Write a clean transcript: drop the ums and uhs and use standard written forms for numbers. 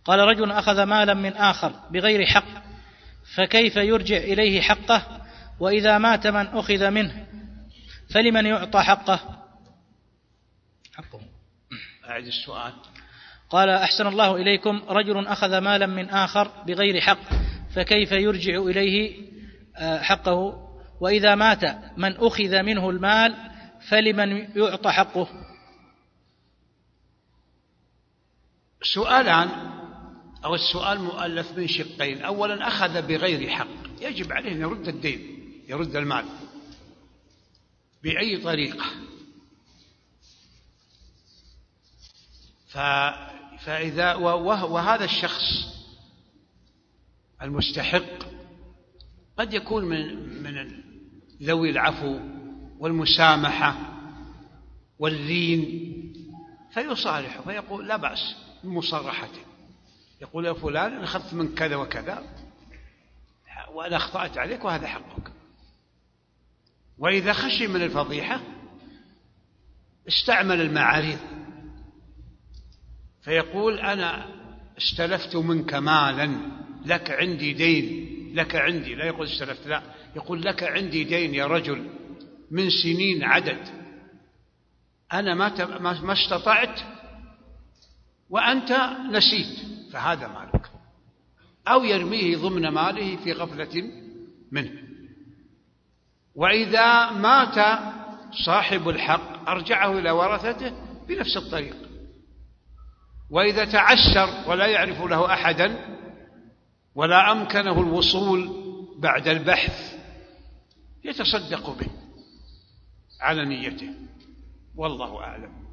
قال: رجل أخذ مالا من آخر بغير حق، فكيف يرجع إليه حقه؟ وإذا مات من أخذ منه فلمن يعطى حقه؟ أعد السؤال. قال: أحسن الله إليكم، رجل أخذ مالا من آخر بغير حق، فكيف يرجع إليه حقه؟ وإذا مات من أخذ منه المال فلمن يعطى حقه؟ سؤالان، أو السؤال مؤلف من شقين. أولا، أخذ بغير حق، يجب عليه أن يرد الدين، يرد المال بأي طريقة. فإذا وهذا الشخص المستحق قد يكون من ذوي العفو والمسامحة واللين، فيصالحه فيقول: لا بأس بمصارحته، يقول: يا فلان، أنا أخذت من كذا وكذا وأنا أخطأت عليك وهذا حقك. وإذا خشي من الفضيحة استعمل المعاريض، فيقول: أنا استلفت منك مالا، لك عندي دين، لك عندي، لا يقول استلفت، لا، يقول: لك عندي دين يا رجل من سنين عدد، أنا ما استطعت وأنت نسيت، فهذا مالك. أو يرميه ضمن ماله في غفلة منه. وإذا مات صاحب الحق أرجعه إلى ورثته بنفس الطريق. وإذا تعسر ولا يعرف له أحدا ولا أمكنه الوصول بعد البحث يتصدق به على نيته، والله أعلم.